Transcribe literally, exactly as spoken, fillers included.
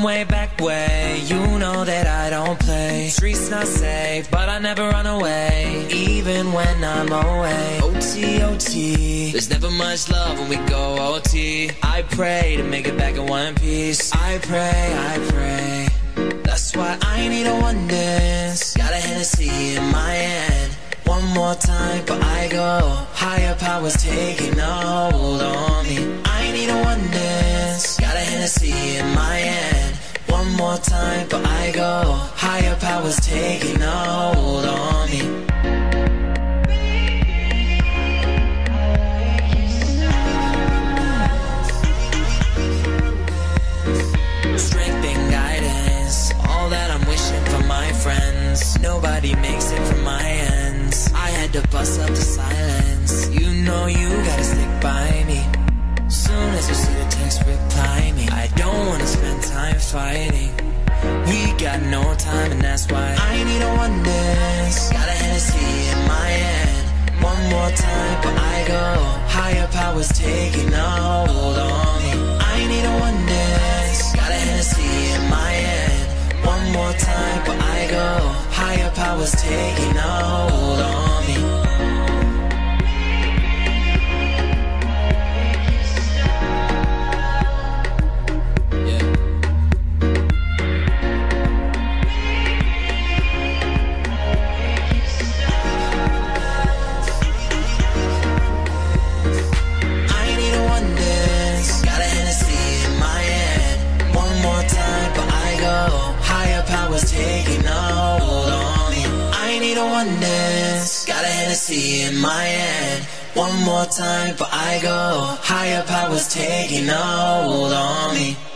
way back way. You know that I don't play. Streets not safe, but I never run away, even when I'm away. O T, O T, there's never much love when we go O T. I pray to make it back in one piece. I pray, I pray. That's why I need a one dance. Got a Hennessy in my hand. One more time, but I go. Higher powers taking a hold on me. I need a one dance. Got a Hennessy in my hand. One more time, but I go. Higher powers taking a hold on me. Strength and guidance, all that I'm wishing for my friends. Nobody makes it from my ends. I had to bust up the silence. You know you gotta stick by me. Soon as you see the text, reply me. I don't wanna spend time fighting. We got no time, and that's why I need a one dance. Got a Hennessy in my hand. One more time, but I go. Higher powers taking a hold on me. I need a one dance. Got a Hennessy in my hand. One more time, but I go. Higher powers taking a hold on me. Taking a hold on me. I need a one dance. Got a Hennessy in my hand. One more time, but I go. Higher powers taking a hold on me.